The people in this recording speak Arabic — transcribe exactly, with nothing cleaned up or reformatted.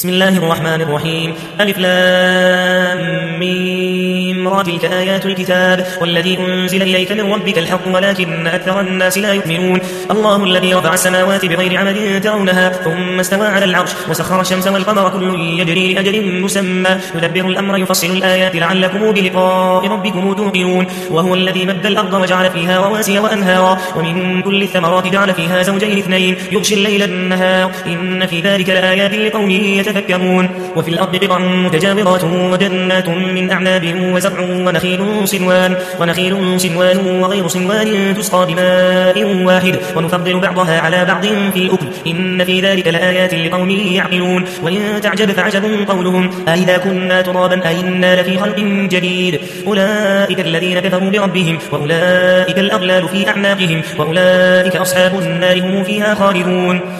بسم الله الرحمن الرحيم. ألف لام ميم را تلك آيات الكتاب والذي أنزل إليك من ربك الحق ولكن أكثر الناس لا يؤمنون. الله الذي رفع السماوات بغير عمد ترونها ثم استوى على العرش وسخر الشمس والقمر كل يجري لأجل مسمى يدبر الأمر يفصل الآيات لعلكم بلقاء ربكم توقنون. وهو الذي مد الأرض وجعل فيها رواسي وأنهارا ومن كل الثمرات جعل فيها زوجين اثنين يغشي الليل النهار إن في ذلك لآيات لقوم يتفكرون. وفي الأرض قطع متجاورات وجنات من أعناب وزرع ونخيل صنوان ونخيل صنوان وغير صنوان تسقى بماء واحد ونفضل بعضها على بعض في الأكل إن في ذلك لآيات لقوم يعقلون. وإن تعجب فعجب قولهم أئذا كنا ترابا أئنا لفي خلق جديد أولئك الذين كفروا بربهم وأولئك الأغلال في أعناقهم وأولئك أصحاب النار هم فيها خالدون.